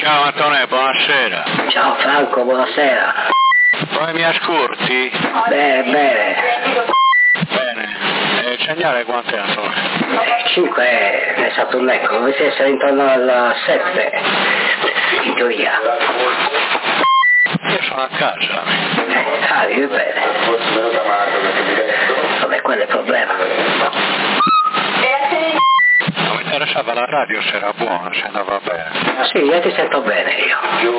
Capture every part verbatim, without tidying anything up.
Ciao Antonio, buonasera. Ciao Franco, buonasera. Come mi ascolti? Bene, bene. Bene. E il segnale quant'è, Antonio? cinque è Saturnecco, dovete essere intorno al sette, in teoria. Io sono a casa. Eh, ah, vive bene. Vabbè, quello è il problema. Non mi interessava la radio se era buona, se andava bene. Sì, io ti sento bene io.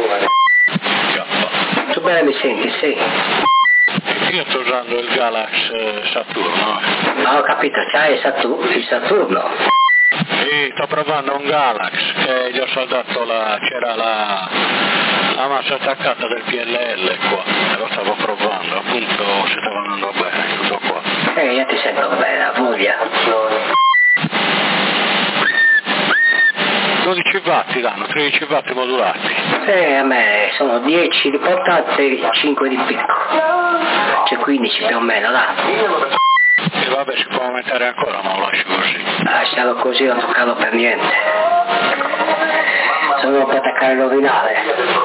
Tu bene mi senti, sì. Io sto usando il Galax Saturno. Ma ho capito, c'hai il, Satur- il Saturno? Sì, sto provando un Galax che gli ho soldato la... c'era la... la massa attaccata del P L L qua. E lo stavo provando, appunto si stava andando bene, tutto qua. Eh, io ti sento bene, a voglia. dodici watt danno, tredici watt modulati. Eh, a me sono dieci di portata e cinque di picco. C'è quindici più o meno, là. E vabbè, si può aumentare ancora, ma lo lascio così. Lascialo così, non toccarlo per niente. Se non può attaccare l'ordinale.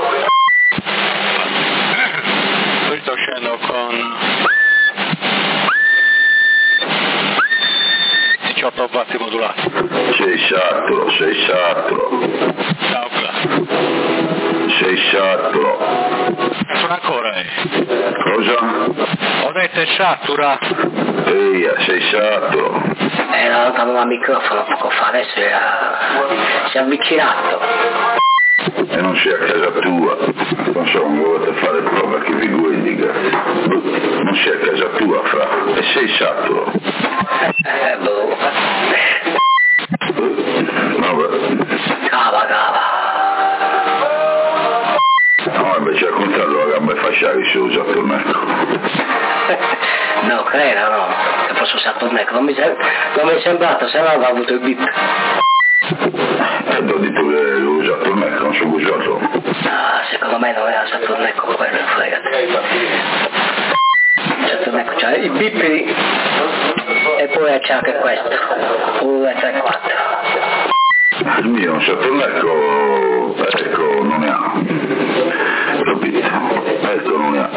Qui sto scendendo con diciotto watt modulati. Sei saturo, sei saturo. Ciao, Cla. Sei saturo. Sono ancora, eh. Cosa? Ho detto è satura. Ehi, sei saturo. Eh, l'ho lontano dal microfono poco fa, adesso era... si è avvicinato. E non sei a casa tua. Non so, non volete fare prova che vi guardica. Non sei a casa tua, fra. E sei saturo. Eh, boh. Vabbè. Cava, cava. No, invece a contarlo la gamba e fasciare se usa per me. No, credo, no. Che fosse un Saturnecco. Non mi, sem- non mi è sembrato, se no avevo avuto il bip. E ho detto che l'ho usato per me, non sono usato. No, secondo me non era Saturnecco quello, fregate. Saturnecco c'ha i bip e poi c'è anche questo. uno, due, tre, quattro. Il mio è un Saturnecco, ecco, non ne ha. Capito? Ecco, non ne ha.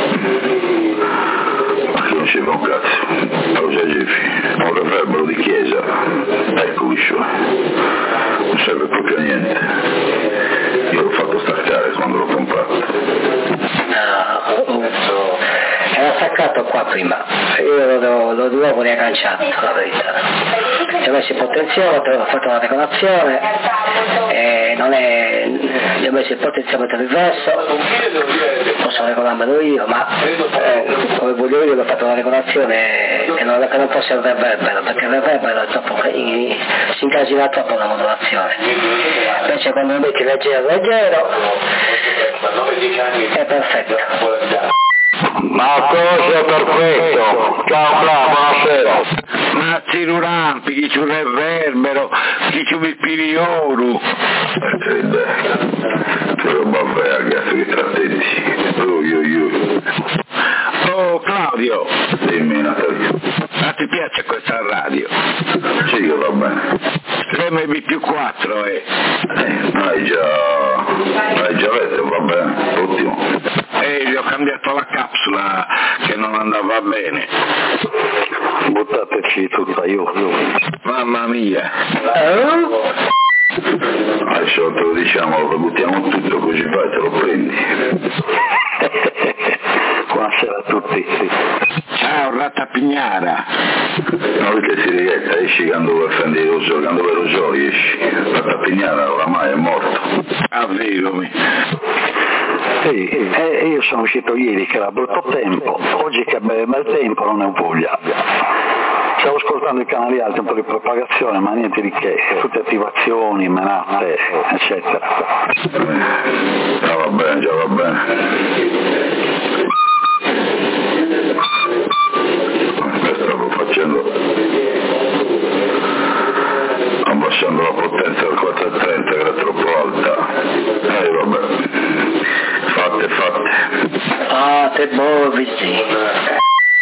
Ma che non c'è un cazzo. Cosa Geffi? Un reverbero di chiesa. Ecco, liscio. Non serve proprio a niente. Io l'ho fatto staccare quando l'ho comprato. No, era staccato qua prima. Io lo, lo dovevo riagganciato, la verità. Ci ho messo il potenziometro, ho fatto la regolazione e non è... gli ho messo il potenziometro inverso, posso regolarmelo io, ma eh, come voglio io ho fatto la regolazione che non, che non fosse il reverbero, perché il reverbero è troppo, si incasina troppo la modulazione. Invece quando metti leggero leggero è perfetto. Ma cosa è perfetto? Ciao Cla, buonasera. Ma ci rampi, chi c'è un reverbero, chi c'è un pilioru. Che roba verga, che trattetti. Oh, io, io. Oh Claudio, Dimmi Natalia. ma ti piace questa radio? Sì, va bene. L'M B più quattro eh. Eh, ma hai già... hai già letto, va bene, ottimo. E gli ho cambiato la capsula che non andava bene. Buttateci tutta io. Mamma mia. Adesso te lo diciamo, lo buttiamo tutto così poi te lo prendi. Buonasera a tutti. Ciao Rattapignara. No, che si rietta, esci quando vuoi prendere lo zoo, quando vuoi lo zoo esci. Rattapignara oramai è morto. Avvilomi. Sì, eh, io sono uscito ieri che era brutto tempo, oggi che è bel tempo non ne ho voglia. Stavo ascoltando i canali alti, un po' di propagazione, ma niente di che, tutte attivazioni, menate, eccetera. Già va bene, già va bene. Questo lo facendo, abbassando la potenza del quattrocentotrenta che era troppo alta. Eh vabbè, fatte, fatte. Ah, te muovi, sì.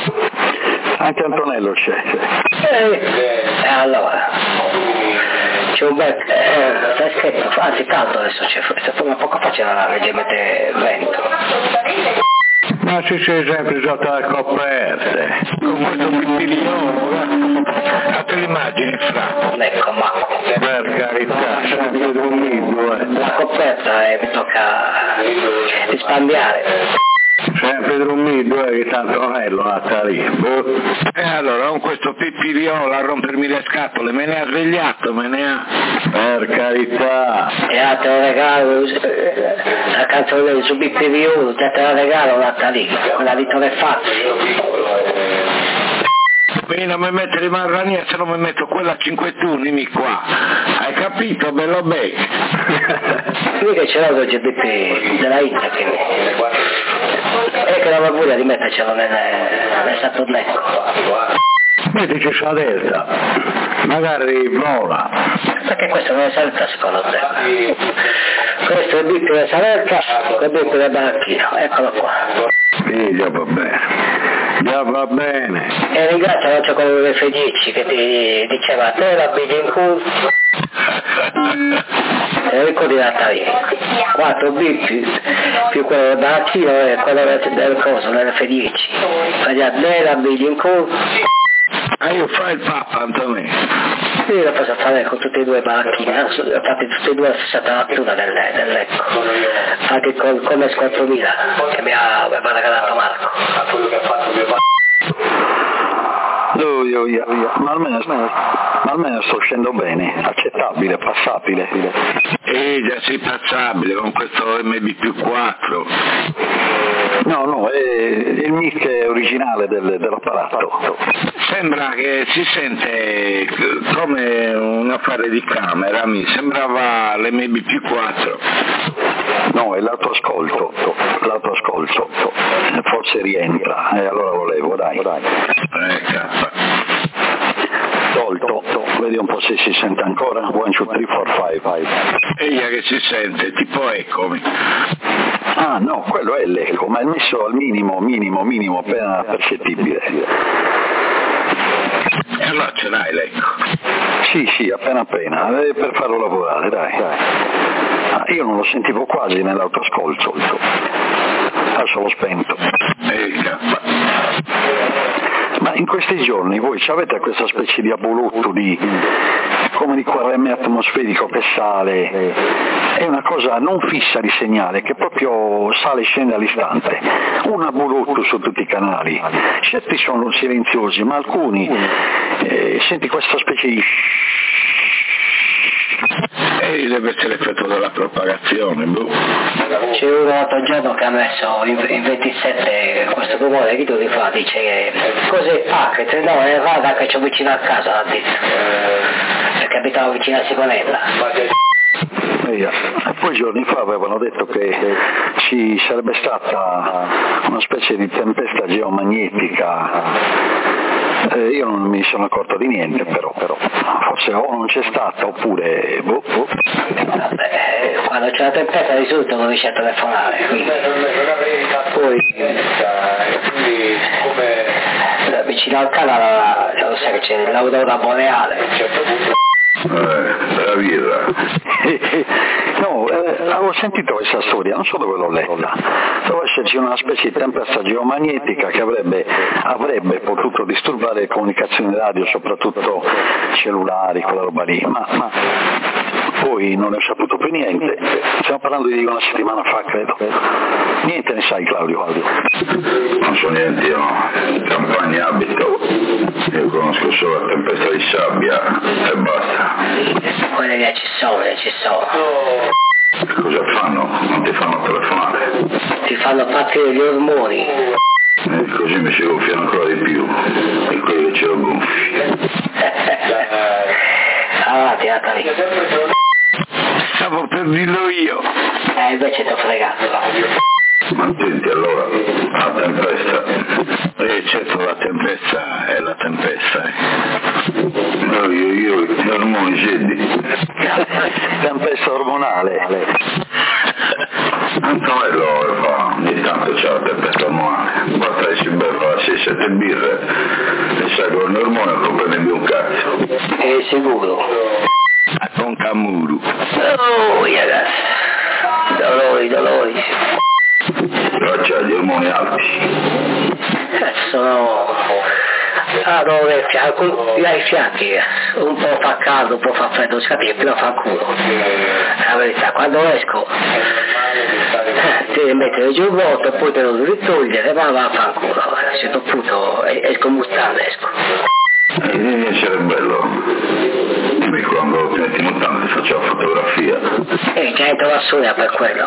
Anche Antonello c'è. Eh, allora, c'è un bel eh, freschetto, anzi caldo adesso c'è, come poco fa c'era leggermente vento. Ma ci sei sempre sotto le coperte, con questo pippilione, fate l'immagine fra. Ecco, ma per carità, sempre dormito, eh. La coperta eh, mi tocca risparmiare. Sempre dormito, eh, che tanto non è lo Natale. Boh. E allora con questo pippiriolo a rompermi le scatole, me ne ha svegliato, me ne ha. Per carità. E a te lo regalo, la canzone su pippiriolo, te la regalo Natale, quella di Tore Fazzi. Quindi non mi mettere i marrania se non mi metto quella a cinque turni qua. Hai capito, bello bene? Lui che ce l'ho con il G B P della Inter, quindi. E che non ho voglia di mettercelo nel, nel Saturnecco. Mettici sulla testa, magari vola. Perché questo non è saletta secondo te? Questo è il bip della saletta, il bip del baracchino, eccolo qua. Sì, già va bene, già va bene. E ringrazio l'occhio con l'F dieci che ti diceva te la bigi in culo. Te lo ricordi Natale? quattro bip più quello del baracchino e quello del, del coso, dell'F dieci. Fai a te la bigi in culo. Ah, io fai il Papa, Antonio. Io l'ho preso a fare con tutti e due i baracchini, ho fatto tutti e due la stessa trattura del, del Lecco, anche con, con l'S quattromila che mi ha, mi ha regalato Marco. Io, io, io, io. Ma, almeno, ma almeno sto uscendo bene, accettabile, passabile. Eh già sei passabile con questo M B più quattro. No, no, è il mic originale del, dell'apparato. Sembra che si sente come un affare di camera, mi sembrava l'M B più quattro. No, è l'altro ascolto, l'altro ascolto. Forse rientra, e eh, allora volevo, dai, dai. Eh, Tolto, vedi un po' se si sente ancora. one, two, three, four, five, five. Eia che si sente, tipo eccomi. Ah no, quello è l'eco, ma è messo al minimo, minimo, minimo, appena percettibile. E allora ce l'hai l'eco? Sì, sì, appena appena, per farlo lavorare, dai, dai. Ah, io non lo sentivo quasi nell'autoascolto, adesso l'ho spento. E Ma in questi giorni voi avete questa specie di abolutto di come di quaremme atmosferico che sale, è una cosa non fissa di segnale che proprio sale e scende all'istante, un abolutto su tutti i canali, certi sono silenziosi ma alcuni eh, senti questa specie di e deve essere l'effetto della propagazione, boh. C'è uno l'altro giorno che ha messo in, in ventisette questo rumore che tu ti fa, dice che cos'è packet? No, è il radar che c'ho vicino a casa, l'ha detto, perché abitavo vicino a Sigonella. E poi giorni fa avevano detto che ci sarebbe stata una specie di tempesta geomagnetica. Eh, io non mi sono accorto di niente, però, però forse o non c'è stata oppure boh, boh. Vabbè, quando c'è la tempesta di solito non riesce a telefonare, quindi. Poi vicino al canale lo sai che c'è l'aurora boreale. Eh, la birra. No, eh, avevo sentito questa storia, non so dove l'ho letta. Doveva esserci una specie di tempesta geomagnetica che avrebbe, avrebbe potuto disturbare le comunicazioni radio, soprattutto cellulari, quella roba lì, ma, ma poi non ne ho saputo più niente. Stiamo parlando di una settimana fa, credo. Niente ne sai, Claudio? Claudio. Non so niente, io in campagna abito, io conosco solo la tempesta di sabbia e basta. Quelle che ci sono, ci sono. Cosa fanno? Non ti fanno telefonare? Ti fanno partire gli ormoni. E così mi si gonfiano ancora di più, e quelli che ce l'ho gonfi. Avanti, Natali. Stavo per dirlo io. Eh, invece ti ho fregato. Ma attenti allora, la tempesta. E certo la tempesta è la tempesta. Eh. No, io, io, gli ormoni cedi. Tempesta ormonale. Antonello fa, ogni tanto c'è la tempesta ormonale. Basta che si beva sei sette birre e sai con l'ormone non prende più un cazzo. È sicuro. con Camuru. Oh, ragazzi, dolori, dolori. Faccia gli ormoni alti. Sono a dove ai fianchi, un po' fa caldo, un po' fa freddo, si capisce, prima fa culo. La verità, quando esco ti devi mettere giù il vuoto, poi te lo devi togliere, ma va a fa culo. A un certo punto esco mutande, esco. Eh, devi essere bello. Dimmi quando ti metti mutande ti faccio la fotografia. E già entro la soia per quello.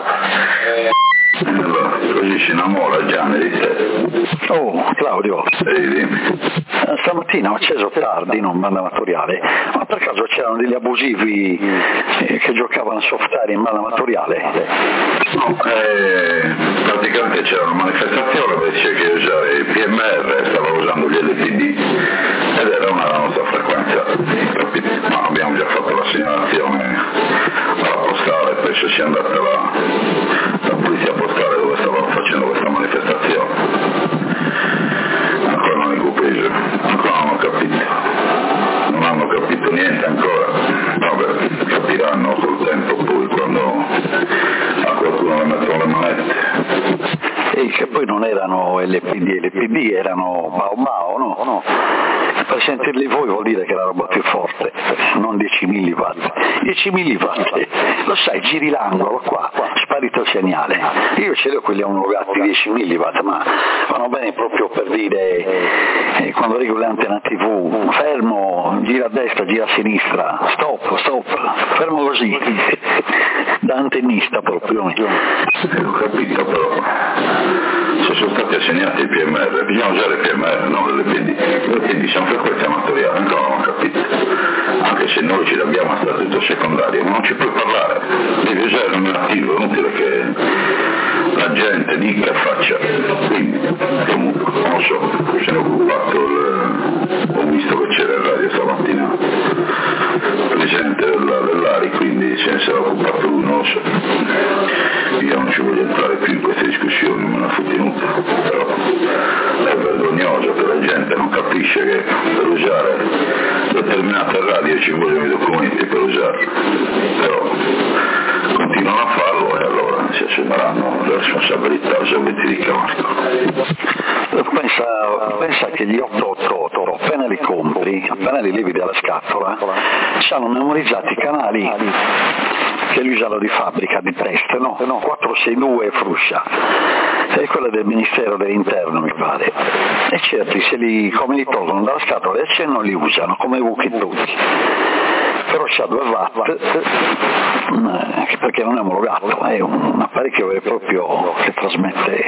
Allora, così si innamora Gianni di te. Oh, Claudio. Ehi, dimmi. Stamattina ho acceso tardi in un banda amatoriale, ma per caso c'erano degli abusivi eh, che giocavano a softare in banda amatoriale? No, eh, praticamente c'era una manifestazione invece che usare il P M R, stava usando gli L P D ed era una della nostra frequenza, capito? Ma abbiamo già fatto la segnalazione alla postale, penso sia andata la, la polizia postale dove stavano facendo questa manifestazione. Ancora non è compreso, ancora non ho capito, non hanno capito niente ancora, vabbè, capiranno col tempo poi quando a qualcuno le mettono le manette. E che poi non erano L P D, L P D erano Bao Bao, no? no? Per sentirli voi vuol dire che è la roba più forte, non dieci milliwatt. dieci milliwatt, lo sai, giri l'angolo qua, sparito il segnale. Io ce li ho quelli omologati dieci milliwatt, ma vanno bene proprio per dire eh, quando regolo l'antenna tivù, fermo, gira a destra, gira a sinistra, stop, stop, fermo così, da antennista proprio. Eh, ho capito però, se sono stati assegnati i P M R, bisogna usare il P M R, non l'L P D. L'L P D sono frequenze amatoriali, ancora non ho capito. Anche se noi ce l'abbiamo a statuto secondario, ma non ci puoi parlare, devi usare il numero attivo, è inutile che la gente dica e faccia. Quindi, comunque, non lo so, se ne è occupato, il, ho visto che c'era il radio stamattina, presidente dell'Ari, quindi se ne sarà occupato lui, non lo so. Io non ci voglio entrare più in queste discussioni, me ne fu tenuta, però è vergognoso che la gente non capisce che per usare determinate radio ci vogliono i documenti per usarle, però continuano a farlo e allora si assumeranno le responsabilità se avete di Camarco. Pensa, pensa che gli otto otto otto appena li compri, appena li levi dalla scatola, hanno memorizzati i canali che li usano di fabbrica, di test, no? quattro sei due Fruscia, è quella del Ministero dell'Interno mi pare, e certi se li, come li tolgono dalla scatola e se non li usano, come buchi tutti. Però c'ha due watt, perché non è omologato, è un apparecchio vero e proprio che trasmette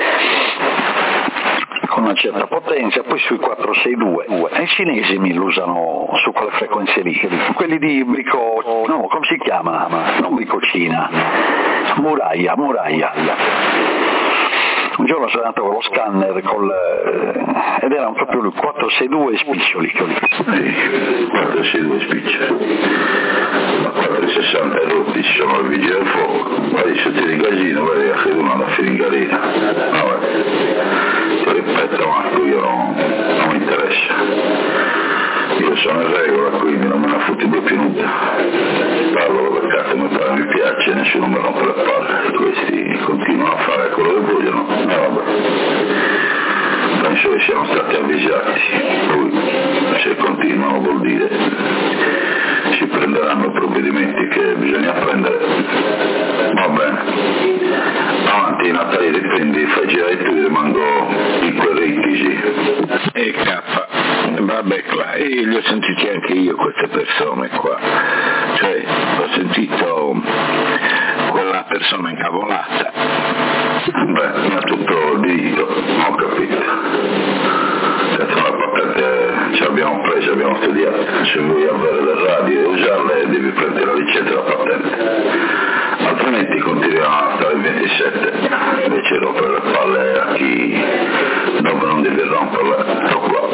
con una certa potenza, poi sui quattro sei due, e i cinesi mi lo usano su quelle frequenze lì, quelli di Brico, no, come si chiama? Non Bricocina, Muraglia, Muraglia. Un giorno sono andato con lo scanner col, eh, ed erano proprio lui, quattro sei due spiccioli. Sì, quattro sei due spiccioli. Ma quattro sessanta rotti ci sono i vigili del fuoco. Vai sotto di casino, vai a fare una firingarina. Vabbè, ti ripeto Marco, io non, non mi interessa. Io sono in regola, quindi non me la fotti più nuda. Parlo per cazzo, mi pare, mi piace, nessuno mi rompe le palle. Questi continuano a fare quello che vogliono. E eh, vabbè. Penso che siamo stati avvisati. Poi, se continuano vuol dire si prenderanno i provvedimenti che bisogna prendere. Va bene. Avanti, Natale, riprendi, fai girare tu, ti mando i queretici. E K. Vabbè, qua, e li ho sentiti anche io queste persone qua, cioè ho sentito quella persona incavolata. Beh, mi ha tutto diritto, ho capito. Cazzo, la patente ce l'abbiamo presa, abbiamo studiato, se vuoi avere le radio e usarle devi prendere la licenza della patente, altrimenti continuiamo a stare il ventisette, invece rompere le palle a chi dopo non deve romperle, sto qua.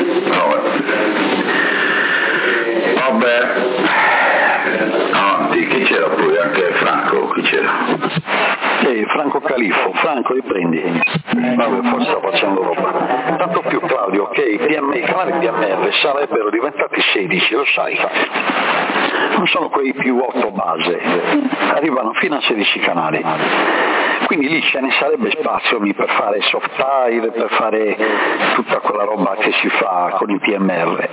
Vabbè, avanti, chi c'era poi? Anche Franco, chi c'era? Sì, Franco Califfo, Franco riprendi. Vabbè, forse sta facendo roba. Tanto più Claudio, che i, P M, i canali P M R sarebbero diventati sedici, lo sai. non sono quei più otto base, arrivano fino a sedici canali. Quindi lì ce ne sarebbe spazio per fare soft tire, per fare tutta quella roba che si fa con i P M R.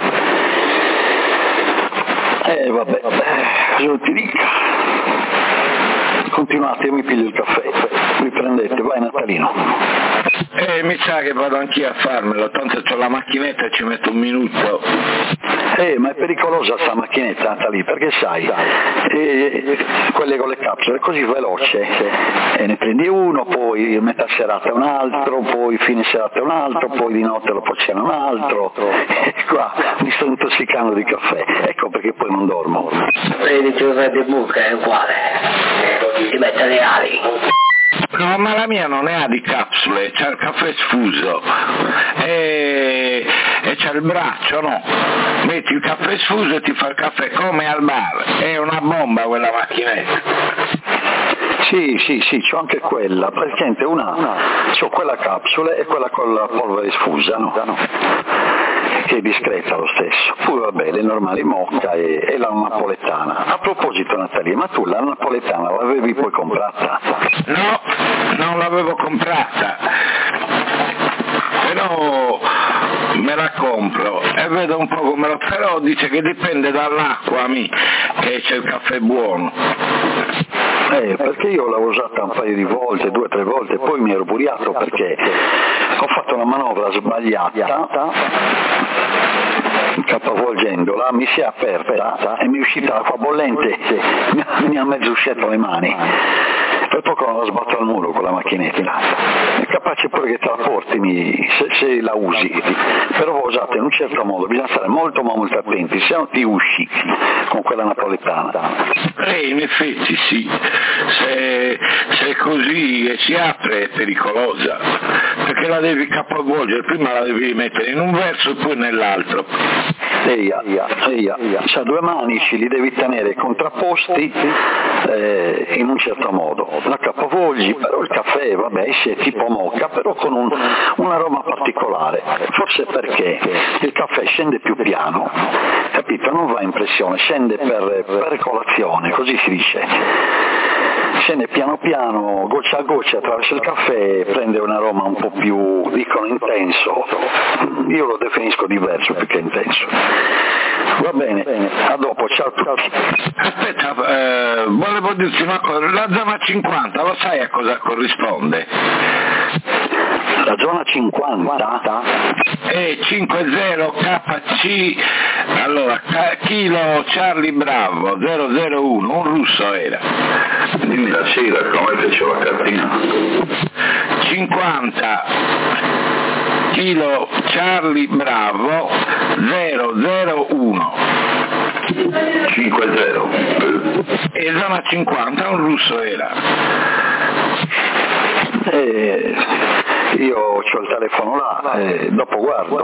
E eh, vabbè, cosa ti dica? Continuate, io mi piglio il caffè, riprendete, vai Natalino. Eh, mi sa che vado anch'io a farmelo, tanto c'ho la macchinetta e ci metto un minuto. Eh, ma è pericolosa sta macchinetta Natalì, perché sai, eh, quelle con le capsule è così veloce, e ne prendi uno, poi metà serata un altro, poi fine serata un altro, poi di notte lo possiamo un altro, e qua mi sto intossicando di caffè, ecco perché poi non dormo. Vedi che il di buca è uguale, si mette le ali. No, ma la mia non è di capsule, c'ha il caffè sfuso e, e c'ha il braccio, no? Metti il caffè sfuso e ti fa il caffè come al bar, è una bomba quella macchinetta. Sì, sì, sì, c'ho anche quella, praticamente una, una c'ho quella capsula e quella con la polvere sfusa, no? Che è discreta lo stesso. Poi vabbè, le normali mocca e, e la napoletana. A proposito Natalia, ma tu la napoletana l'avevi poi comprata? No, non l'avevo comprata, però me la compro e vedo un po' come lo, però dice che dipende dall'acqua mi, che c'è il caffè buono. Eh, perché io l'ho usata un paio di volte, due o tre volte, poi mi ero buriato perché ho fatto una manovra sbagliata, capovolgendola, mi si è aperta e mi è uscita l'acqua bollente, mi ha mezzo uscito le mani. Per poco non la sbatto al muro con la macchinetta. È capace pure che te la porti se, se la usi, però usate in un certo modo, bisogna stare molto ma molto attenti, se no ti usci con quella napoletana. Eh, in effetti sì, se, se è così e si apre è pericolosa, perché la devi capovolgere, prima la devi mettere in un verso e poi nell'altro. Eia, eia, eia. C'ha due manici, li devi tenere contrapposti eh, in un certo modo. La capovolgi, però il caffè, vabbè, è tipo mocca, però con un, un aroma particolare, forse perché il caffè scende più piano, capito? Non va in pressione, scende per, per colazione, così si dice. Scende piano piano, goccia a goccia attraverso il caffè, prende un aroma un po' più, dicono, intenso. Io lo definisco diverso più che intenso. Va bene, a dopo, ciao a tutti. Aspetta, eh, volevo dirti una cosa, la zona cinquanta, lo sai a cosa corrisponde? La zona cinquanta? È cinquanta K C, allora, Kilo Charlie Bravo zero zero uno, un russo era. Dimmi la sigla, come che c'ho la cartina? cinquanta Kilo Charlie Bravo zero zero uno. cinque zero. E zona cinquanta, un russo era. Eh, io ho il telefono là, eh, dopo guardo.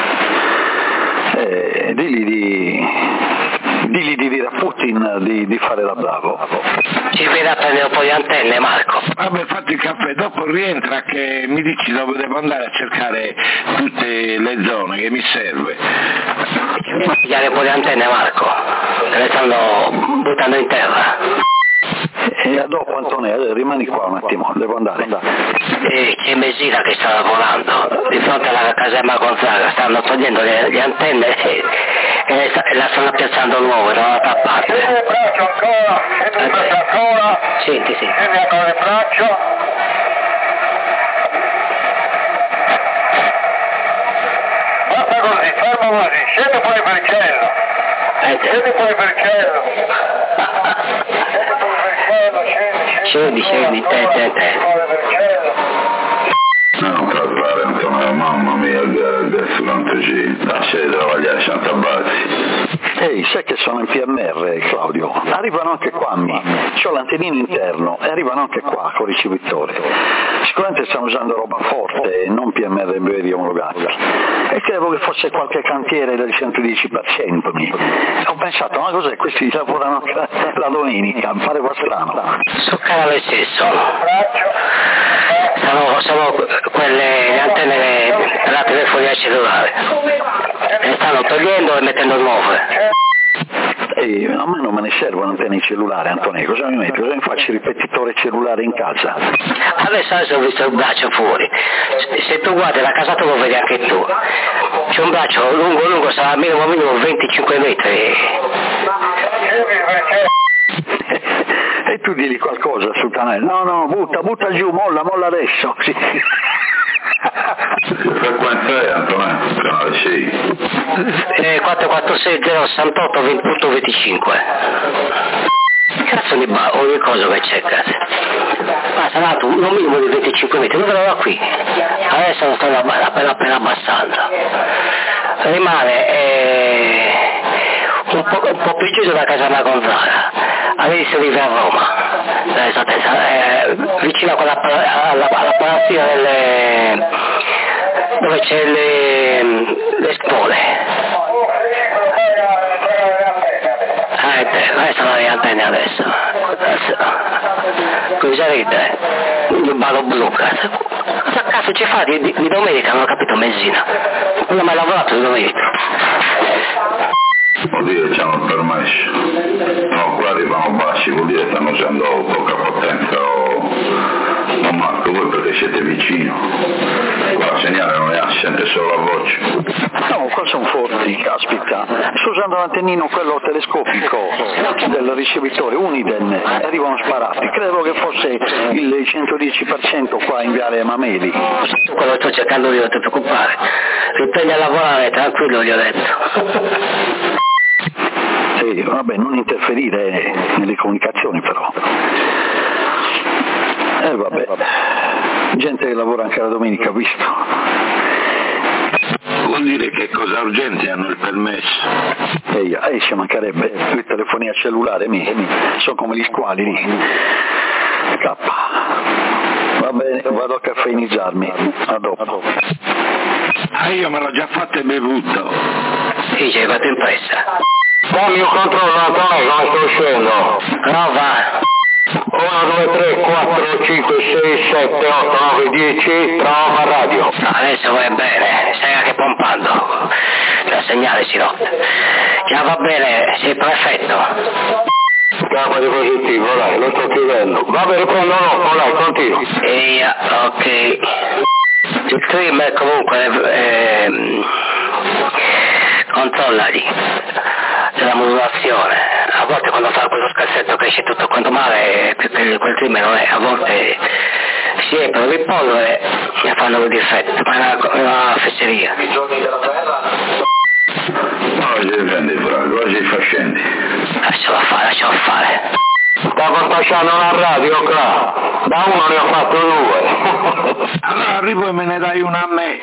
Eh, digli di, digli di dire a Putin di, di fare la bravo. Ci viene a prendere un po' di antenne, Marco. Vabbè, fatti il caffè, dopo rientra che mi dici dove devo andare a cercare tutte le zone che mi serve. Pigliare un po' di antenne, Marco, che le stanno buttando in terra. E a dopo Antonio, rimani qua un attimo, devo andare. E c'è Mesina che sta lavorando di fronte alla caserma Gonzaga, stanno togliendo le, le antenne e, e la stanno piazzando nuove da un'altra parte. Tieni il braccio ancora, tieni il braccio ancora. Senti, sì. Tieni ancora il braccio. Basta così, fermo così, scendi fuori per il cielo. Scendi fuori per il cielo. Scendi, scendi, te, te, te. No, trasparente, mamma mia, adesso quanto ci lascia di travagliare cento bazzi. Ehi, sai che sono in P M R, Claudio? Arrivano anche qua a me, c'ho l'antennino interno e arrivano anche qua con ricevitore. Sicuramente stanno usando roba forte e non P M R veri omologati. E credevo che fosse qualche cantiere del centodieci per cento. Ho pensato, ma cos'è? Questi lavorano anche la domenica, mi pareva strano. Sul canale stesso. Sono, sono quelle le antenne della telefonia cellulare. Le stanno togliendo e mettendo nuove. E a me non me me ne serve un'antenna di cellulare, Antonio, cosa mi metti? Cosa mi faccio il ripetitore cellulare in casa? Adesso, adesso ho visto il braccio fuori, se tu guardi la casa tua lo vedi anche tu, c'è un braccio lungo lungo, sarà minimo minimo venticinque metri. E tu digli qualcosa sul canale, no no, butta, butta giù, molla, molla adesso. Sì. Che frequenza è, Antonio? Canale sei. Eh, quattro quattro sei zero sessantotto venti venticinque. Cazzo di ba- ogni cosa che c'è, cazzo. Ma sarà un minimo di venticinque metri, dove lo da qui? Adesso lo sto appena appena abbassando. Rimane eh, un, po', un po' più giù della caserma Gonzaga, all'inizio vive a Roma, eh, vicino a quella, alla, alla palazzina delle, dove c'è le, le spole. Ah, è te, questa è la antenne adesso. Cosa ride? Il ballo blu, cazzo. Cosa cazzo ci fa di, di, di domenica? Non ho capito, Messina. Non ho mai lavorato di domenica. Vuol dire che hanno il permesso. No, qua arrivano bassi, vuol dire che stanno usando poca potenza o... Non Marco, voi perché siete vicino. Qua il segnale non ne ha, si sente solo la voce. No, qua sono forti, caspita. Sto usando l'antennino, quello telescopico del ricevitore Uniden, e arrivano sparati. Credevo che fosse il centodieci per cento qua in Viale Mameli. Quello sto cercando io, non ti preoccupare. Riprendi a lavorare, tranquillo, gli ho detto. Sì, vabbè, non interferire nelle comunicazioni però. E eh, vabbè, gente che lavora anche la domenica, visto. Vuol dire che cosa urgenti hanno il permesso. Ehi, eh, ci mancherebbe, le telefonia cellulare mi, sono come gli squali lì. K. Va bene, vado a caffeinizzarmi, a dopo. Ah, io me l'ho già fatto e bevuto. Sì, ci hai fatto impressa. Dammi un controllo, Antonio, come sto uscendo? No, va. uno, due, tre, quattro, cinque, sei, sette, otto, nove, dieci, prova radio. Adesso vai bene, stai anche pompando. Il segnale si rotte. Già va bene, sei perfetto. Campo di positivo, dai, lo sto chiudendo. Va bene, prendo dopo, dai, continua. Eia, ok. Il trimmer comunque, ehm, controllali della modulazione. A volte quando fa quello scherzetto che esce tutto quanto male, più che quel trimmer non è, a volte si eprono di polvere e fanno un difetto, ma è una, una fesseria. I giorni della terra? No, oggi prendi Franco, oggi fa scendi. Lascialo fare, lascialo fare. Stavo facendo una radio qua, da uno ne ho fatto due. Allora arrivo e me ne dai una a me.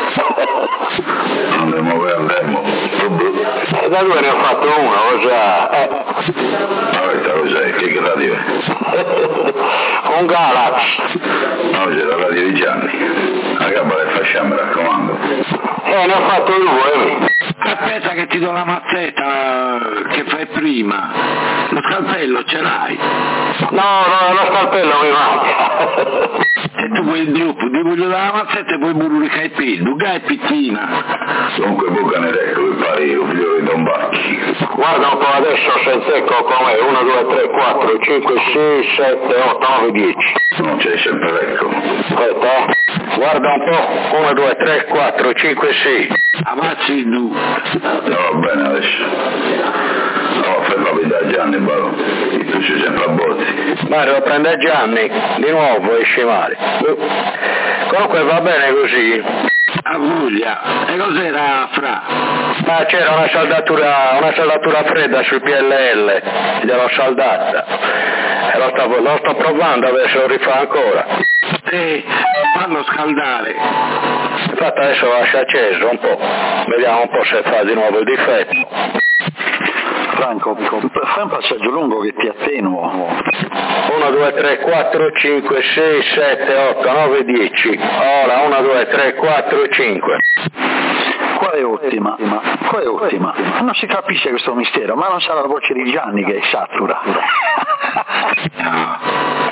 Andiamo a andiamo. E da due ne ho fatto uno, cosa? Eh. Vabbè, lo sai, che radio è? Un Galax. No, c'è la radio di Gianni. La gamba le facciamo, mi raccomando. Eh, ne ho fatto due. Aspetta che ti do la mazzetta che fai prima. Lo scalpello ce l'hai? No, no, lo scalpello mi manca. E tu vuoi il gruppo, ti voglio dare la mazzetta e poi burri che hai più, che hai pittina. Comunque buca ne ecco che pare io, figlio di Don Bacchi. Guarda un po' adesso senza ecco com'è, uno, due, tre, quattro, cinque, sei, sette, otto, nove, dieci. Non c'è sempre l'ecco. Aspetta, eh. Guarda un po', uno, due, tre, quattro, cinque, sei. Ammazzi tu. No, va bene adesso. No, fai la vita a Gianni, Baro. Tu sei sempre a bozzi. Mario, prende Gianni, di nuovo esce male. Comunque va bene così. A voglia. E cos'era fra? Ma c'era una saldatura, una saldatura fredda sul P L L, gliel'ho saldata. E lo sto, lo sto provando a vedere se lo rifà ancora. E fallo scaldare. Infatti adesso lo lascio acceso un po', vediamo un po' se fa di nuovo il difetto. Franco, fai un passaggio lungo che ti attenuo. uno, due, tre, quattro, cinque, sei, sette, otto, nove, dieci. Ora uno, due, tre, quattro, cinque. Qua è ottima, qua è ottima. Non si capisce questo mistero, ma non sarà la voce di Gianni che satura. No.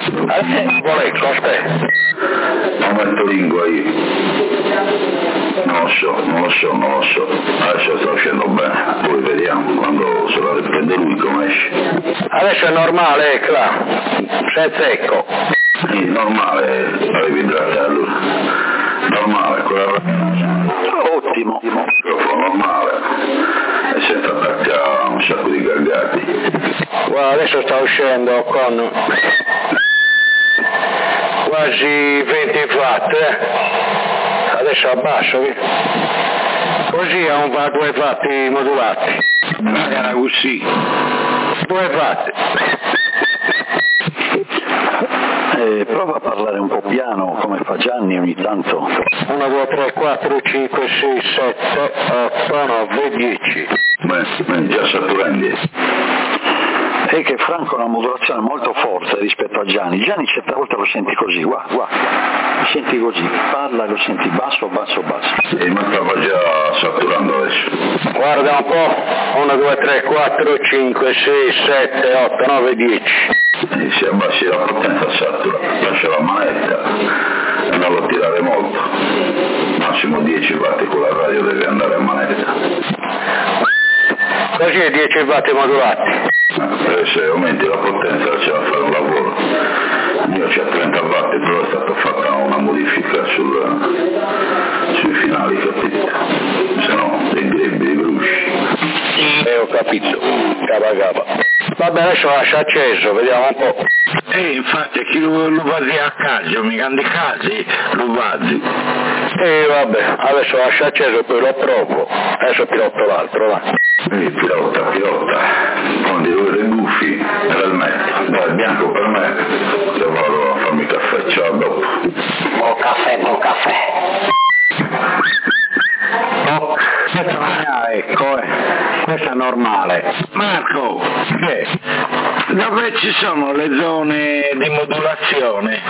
Eh, volevo, aspetta. Non metto lingua io. No, non lo so, non lo so, non lo so. Adesso sta uscendo bene, poi vediamo quando se la riprende lui come esce. Adesso è normale, ecco là, senza ecco. Sì, normale, arrivi idratato. Normale, quella Ottimo. microfono normale e senza attaccare un sacco di gargati. Guarda, adesso sta uscendo con quasi venti watt, eh? Adesso abbasso, via. Così ha un va due watt modulati. Era così. Due watt. Eh, prova a parlare un po' piano come fa Gianni ogni tanto. uno, due, tre, quattro, cinque, sei, sette, otto, nove, dieci. Beh, beh, già saturandi. È che Franco ha una modulazione molto forte rispetto a Gianni. Gianni certe volte lo senti così, guarda, guarda. Lo senti così, parla, lo senti basso, basso, basso. E ma stava già saturando adesso. Guarda un po', uno, due, tre, quattro, cinque, sei, sette, otto, nove, dieci. E se abbassi la potenza satura, lascia la manetta e non lo tirare molto. Massimo dieci watt con la radio deve andare a manetta. Così è dieci watt modulati. Eh, se aumenti la potenza c'è da fare un lavoro. Io c'ho trenta watt, però è stata fatta una modifica sul, sui finali, capito? Se no dei gribbi, dei brusci. E ho capito, capa capa. Vabbè, adesso lascia acceso, vediamo un po'. E infatti chi lo, lo vasi a caso, mica di casi lo vasi. E vabbè, adesso lascia acceso, poi lo provo. Adesso pilotto l'altro, va. E pilota, pilota. Con di lui le gufi e l'elmetto. Dai, bianco per me. Se vado a farmi caffè, ciao dopo. Buon caffè, buon caffè. Oh, questa non è ecco, eh. Questa è normale. Marco, che? Dove ci sono le zone di modulazione?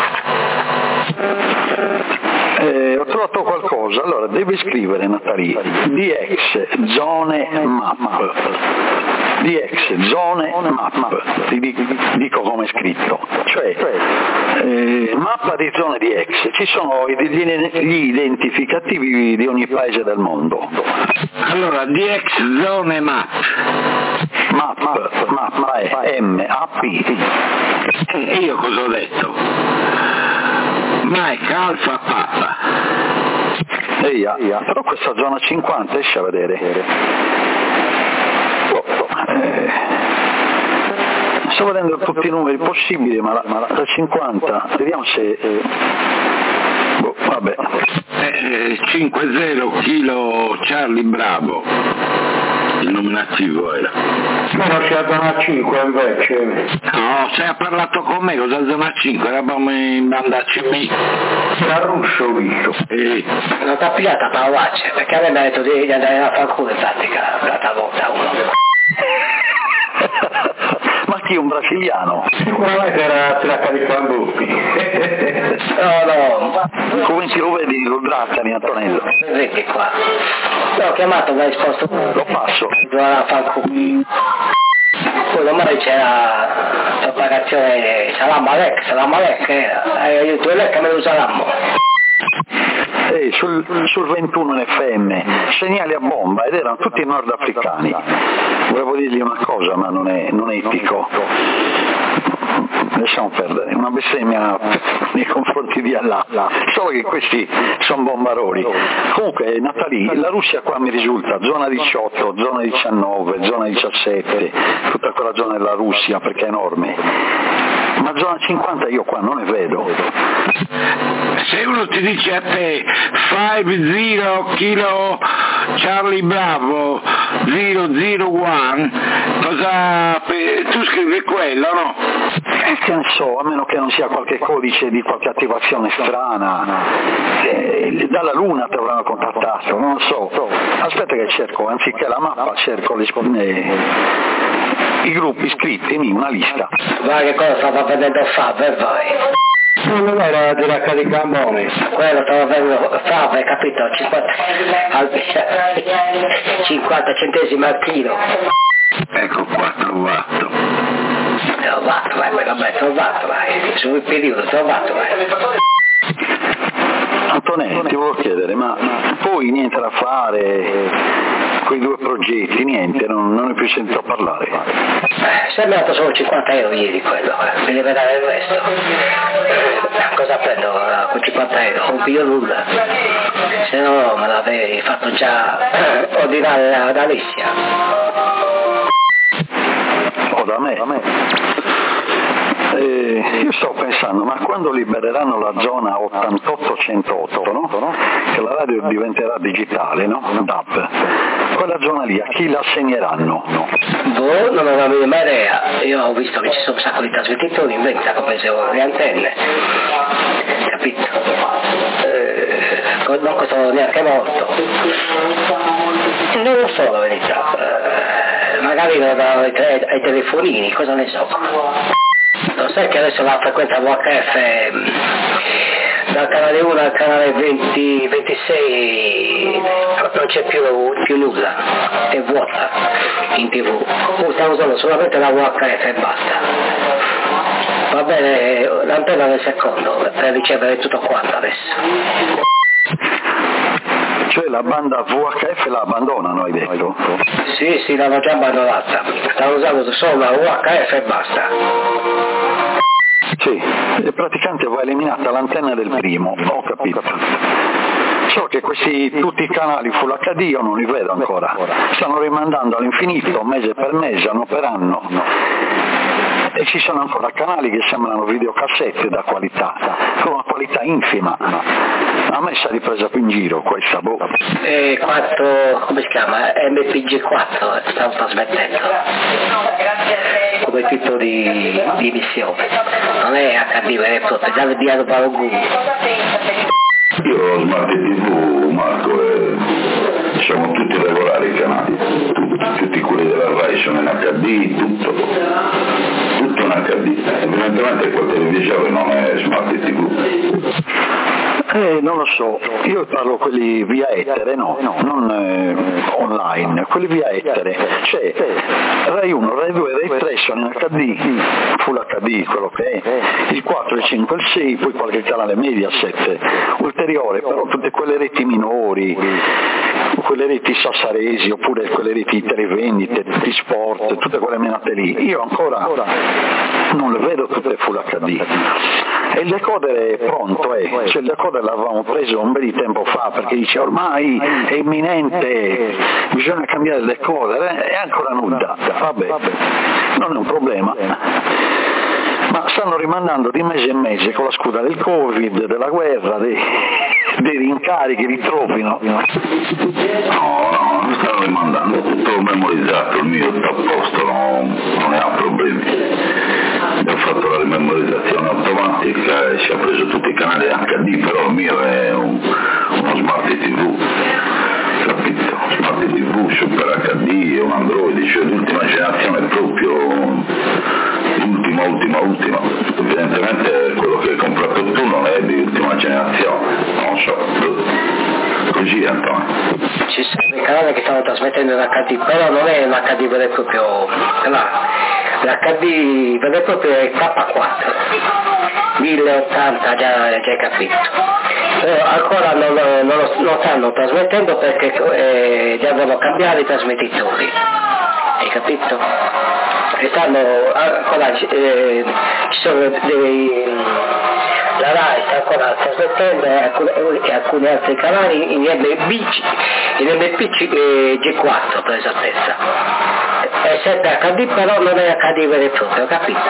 Eh, ho trovato qualcosa, allora devi scrivere Natalia, D X, zone map, D X, zone map, ti dico come è scritto, cioè eh, mappa di zone D X, ci sono gli identificativi di ogni paese del mondo. Allora, D X zone map. Map, map, map è M A P. E io cosa ho detto? Mike Alfa Papa. Eia, però questa zona cinquanta esce a vedere. Oh, eh, sto vedendo tutti i numeri possibili, ma la, ma la cinquanta, vediamo se... Eh, boh, vabbè. Eh, cinque zero Kilo Charlie Bravo. Il nominativo era. Ma non si zona cinque invece. No, se ha parlato con me, cosa zona cinque? Eravamo in banda C M. Era russo ho visto. E... Non ti ha pigliata a parolacce, perché a me mi ha detto di andare a far culo in pratica, l'altra volta uno. Ma chi è un brasiliano? Sicuramente era la Caricambucchi. No, no. Come si lo vedi lo Braccani, Antonello? Vedi qua. L'ho chiamato, mi ha risposto. Lo passo. Doveva far culo. Poi domani c'era la propagazione Salam Alek, Salam Alek, eh, io tu lei che me lo salammo. Eh, sul, sul ventuno in F M, segnali a bomba ed erano tutti nordafricani. Volevo dirgli una cosa, ma non è, non è etico. Lasciamo perdere, una bestemmia nei confronti di Allah, solo che questi sono bombaroli. Comunque Natalie, la Russia qua mi risulta zona diciotto, zona diciannove, zona diciassette, tutta quella zona della Russia perché è enorme, ma zona cinquanta io qua non ne vedo. Se uno ti dice a te cinque zero Kilo Charlie Bravo zero zero uno, cosa tu scrivi quello, no? Eh, che ne so, a meno che non sia qualche codice di qualche attivazione strana, eh, dalla Luna ti avranno contattato, non lo so. Aspetta che cerco, anziché la mappa cerco le, eh, i gruppi iscritti, una lista. Guarda che cosa stava vedendo Fab e vai. Non era della Caricambone. Quello stava vedendo Fab, hai capito? cinquanta, cinquanta centesimi al chilo. Ecco qua, trovato. Trovato, vai, vai, vai, trovato, vai. Sul periodo, trovato, vai. Antonello, ti volevo chiedere, ma poi niente da fare, quei due progetti, niente, non, non ne più sentito parlare. Eh, se mi ha dato solo cinquanta euro ieri quello, mi deve dare il resto. Eh, cosa prendo uh, con cinquanta euro? Non piglio nulla. Se no me l'avrei fatto già eh, ordinare da, da Alessia. O da me. Da me. Eh, io sto pensando, ma quando libereranno la zona ottantotto centootto, no? Che la radio diventerà digitale, no? D A B, quella zona lì a chi la assegneranno? Boh, non ho la minima idea. Io ho visto che ci sono un sacco di trasmettitori in vendita, comprese le antenne, capito? Eh, non costa neanche molto. Non lo so la verità. Eh, magari lo danno ai, te- ai telefonini, cosa ne so. Lo sai che adesso la frequenza V H F dal canale uno al canale venti ventisei non c'è più, più nulla, è vuota in tv, stiamo usando solamente la V H F e basta. Va bene, l'antenna del secondo per ricevere tutto quanto adesso. Cioè la banda V H F la abbandonano, hai detto? Sì, sì, l'hanno già abbandonata, stanno usando solo la V H F e basta. Sì, e praticamente va eliminata l'antenna del primo, ho capito. So che questi tutti i canali Full H D io non li vedo ancora, stanno rimandando all'infinito, mese per mese, anno per anno. E ci sono ancora canali che sembrano videocassette da qualità, con una qualità infima. A me si è ripresa più in giro questa, boh. E quattro, come si chiama? M P G quattro stavo trasmettendo come tipo di, di emissione, non è H D vero e proprio, già vediamo Paragon. Io ho Smart tivù, Marco, e siamo tutti regolari i canali, tutti, tutti quelli della Rai sono in H D, tutto, tutto in H D, evidentemente quel televisore non è Smart tivù. Eh, non lo so, io parlo quelli via etere, no, non eh, online, quelli via etere, cioè Rai uno, Rai due, Rai tre sono in H D, Full H D quello che è, il quattro, il cinque, il sei, poi qualche canale Mediaset, ulteriore, però tutte quelle reti minori, quelle reti sassaresi oppure quelle reti di televendite, di sport, tutte quelle menate lì, io ancora non le vedo tutte Full H D. E il decoder è pronto, eh. Cioè il decoder l'avevamo preso un bel di tempo fa perché dice ormai è imminente, bisogna cambiare il decoder, eh? È ancora nulla, vabbè, non è un problema. Ma stanno rimandando di mese in mese con la scusa del Covid, della guerra, dei, dei rincarichi, ritrovi, no? No, no, non stanno rimandando, tutto memorizzato, il mio sta a posto, no, non ne ha problemi. Ho fatto la rimemorizzazione automatica e si è preso tutti i canali H D, però il mio è un, uno Smart tivù, capito? Smart tivù, Super H D, un Android, cioè l'ultima generazione proprio, l'ultima, ultima, ultima. Evidentemente quello che hai comprato tu non è di ultima generazione, non so. Così Antonio. Ci sono dei canali che stanno trasmettendo in H D, però non è un H D vero e proprio, l'H D vero e proprio è K quattro, mille ottanta, già, già hai capito. Però ancora non, non, lo, non stanno trasmettendo perché eh, devono cambiare i trasmettitori, hai capito? E stanno ancora, eh, ci sono dei... La Rai sta ancora trasmettendo e alcuni, e alcuni altri canali in M P G, in M P G quattro per esattezza. È sempre H D però non è H D vero e proprio, capito?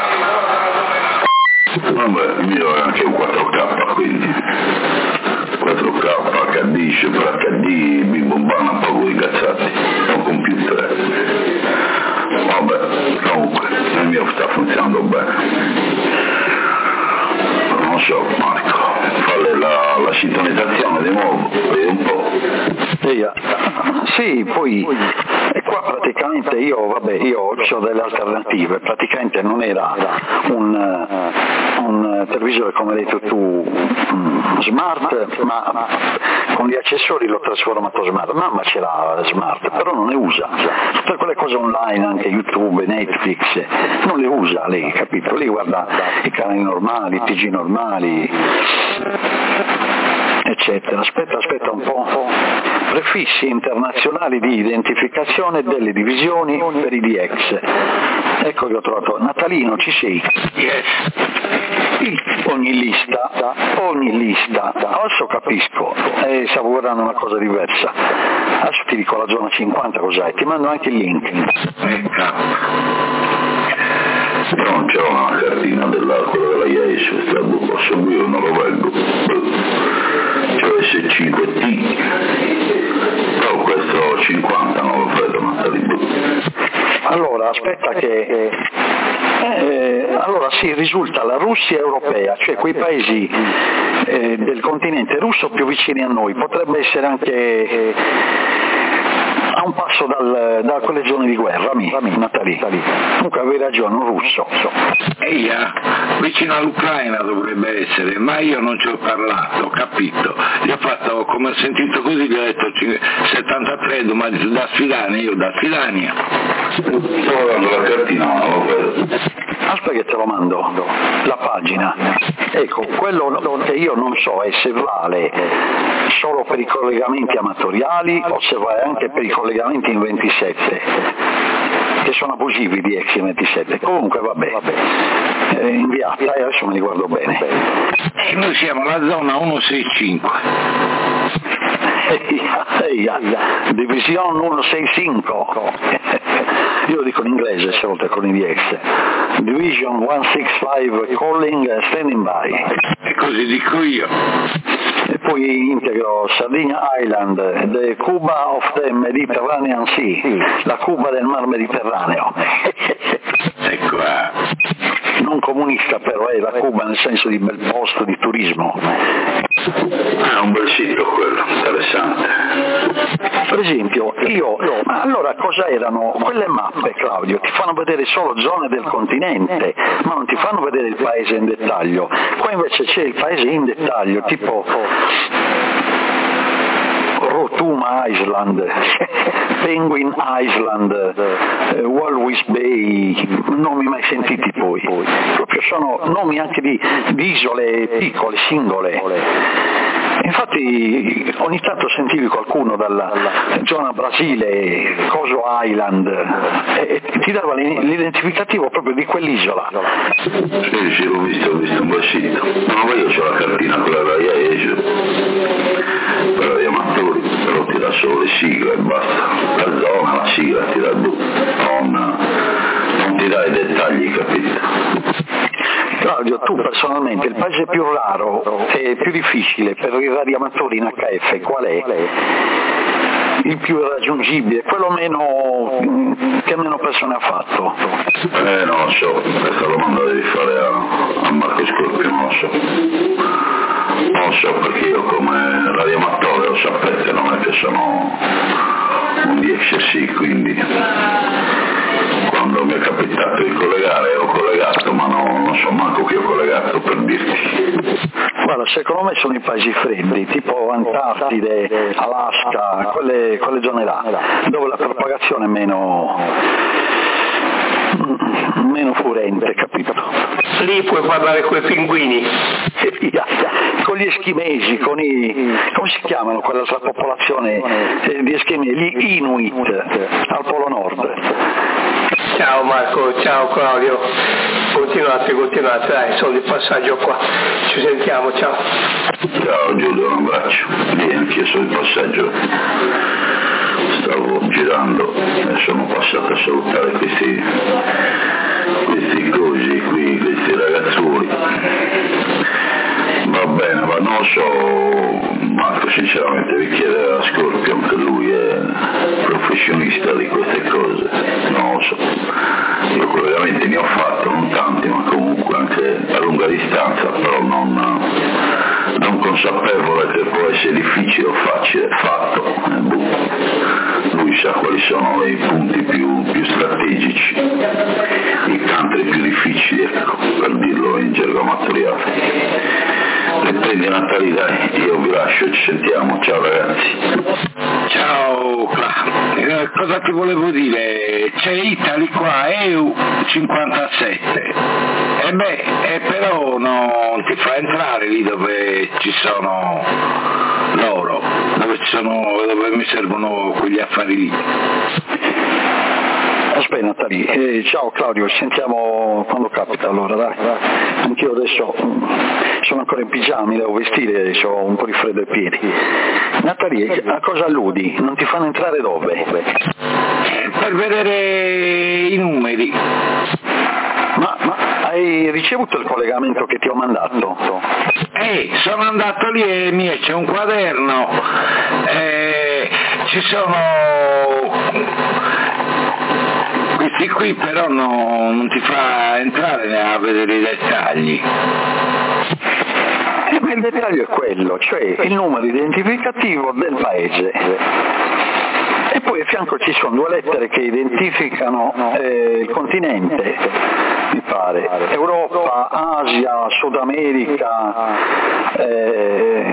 Vabbè, il mio è anche un quattro K, quindi quattro K, H D, Super H D, bim bum bam, un po' di cazzati, è un computer. Vabbè, comunque, il mio sta funzionando bene. Non so Marco, fare la, la sintonizzazione di nuovo, vedi un po'. Sì, poi e qua praticamente io, vabbè, io ho delle alternative, praticamente non era un, un televisore come hai detto tu smart, ma con gli accessori l'ho trasformato smart, mamma ce l'ha smart, però non le usa, tutte quelle cose online, anche YouTube, Netflix, non le usa lei, capito? Lei guarda i canali normali, i T G normali. eccetera. Aspetta, aspetta un po'. Prefissi internazionali di identificazione delle divisioni per i D X. Ecco che ho trovato. Natalino, ci sei? Yes. Ogni lista, ogni lista, adesso capisco, eh, stavo guardando una cosa diversa. Adesso ti dico la zona cinquanta cos'è, ti mando anche il link. Ecco. Io non c'ho una cartina della, quella della I A E S, sta posso io non lo vengo. C'ho S cinque T, però questo cinquanta non lo vedo, Natalino. Allora, aspetta che... Eh, allora sì, risulta la Russia europea, cioè quei paesi eh, del continente russo più vicini a noi, potrebbe essere anche eh, a un passo dal, da quelle zone di guerra, mi, Natali. Comunque avevi ragione, un russo. Eia, vicino all'Ucraina dovrebbe essere, ma io non ci ho parlato, ho capito. Gli ho fatto, come ho sentito così, gli ho detto settantatré, domani da Sfidania, io da Sfidania. Sto guardando la cartina, non lo vedo. Aspetta che te lo mando, la pagina. Ecco, quello che io non so è se vale solo per i collegamenti amatoriali o se vale anche per i collegamenti in ventisette, che sono abusivi di X ventisette. Comunque vabbè, è inviata e adesso me li guardo bene. E noi siamo alla zona centosessantacinque. Eia, Division centosessantacinque. Io lo dico in inglese, se volete con i D X. Division centosessantacinque calling standing by. E così dico io. E poi integro Sardinia Island, the Cuba of the Mediterranean Sea, la Cuba del Mar Mediterraneo. Ecco, ah. Non comunista però, è la Cuba nel senso di bel posto, di turismo. È un bel sito quello, interessante. Per esempio, io, ma allora cosa erano? Quelle mappe, Claudio, ti fanno vedere solo zone del continente, ma non ti fanno vedere il paese in dettaglio. Qua invece c'è il paese in dettaglio, tipo Rotuma Island, Penguin Island, eh, Walvis Bay, nomi mai sentiti poi, proprio sono nomi anche di, di isole piccole, singole. Infatti ogni tanto sentivi qualcuno dalla zona Brasile, Coso Island, e, e ti dava l'identificativo proprio di quell'isola. Sì, sì, l'ho visto, ho visto un bel sito. No, ma io c'ho la cartina quella della I A E S, quella degli amatori, però ti dà solo le sigle e basta. La zona, la sigla ti dà giù, non, non ti dà i dettagli, capito? Claudio, tu personalmente il paese più raro e più difficile per i radioamatori in H F qual è? Il più irraggiungibile, quello meno che meno persone ha fatto? Eh, non lo so, questa domanda devi fare a, a Marco Scorpio, non lo so. Non lo so perché io come radioamatore, lo sapete, non è che sono un D X C, quindi quando mi è capitato di collegare ho collegato, ma no, non so manco che ho collegato, per dirti. Guarda, secondo me sono i paesi freddi, tipo Antartide, Alaska, quelle, quelle zone là, dove la propagazione è meno, meno furente, capito? Lì puoi parlare con i pinguini. Con gli eschimesi, con i, come si chiamano quell'altra popolazione eh, di eschimesi, gli Inuit al Polo Nord. Ciao Marco, ciao Claudio, continuate, continuate, dai, sono di passaggio qua, ci sentiamo, ciao. Ciao Giulio, un abbraccio, lì anch'io sono di passaggio, stavo girando e sono passato a salutare questi, questi cosi qui, questi ragazzuoli. Va bene, ma non so, Marco, sinceramente vi chiedere a Scorpio, anche lui è professionista di queste cose, non lo so. Io collegamenti ne ho fatto, non tanti, ma comunque anche a lunga distanza, però non, non consapevole che può essere difficile o facile, fatto. Eh, boh. Lui sa quali sono i punti più, più strategici, i country più difficili, ecco, per dirlo in gergo amatoriale. Riprendi Natali, dai, io vi lascio, ci sentiamo, ciao ragazzi. Ciao Cla, eh, cosa ti volevo dire? C'è Italy qua, E U cinquantasette, e beh, eh, però non ti fa entrare lì dove ci sono loro, dove, ci sono, dove mi servono quegli affari lì. Aspetta Natali, eh, ciao Claudio, ci sentiamo quando capita allora, dai. Anch'io adesso sono ancora in pigiama, mi devo vestire, ho un po' di freddo ai piedi. Natali, a cosa alludi? Non ti fanno entrare dove? Eh, per vedere i numeri. Ma, ma hai ricevuto il collegamento che ti ho mandato? Eh, sono andato lì e mi c'è un quaderno, eh, ci sono questi qui, però no, non ti fa entrare né a vedere i dettagli. Eh, ma il dettaglio è quello, cioè il numero identificativo del paese. E poi a fianco ci sono due lettere che identificano eh, il continente, mi pare, Europa, Asia, Sud America, eh,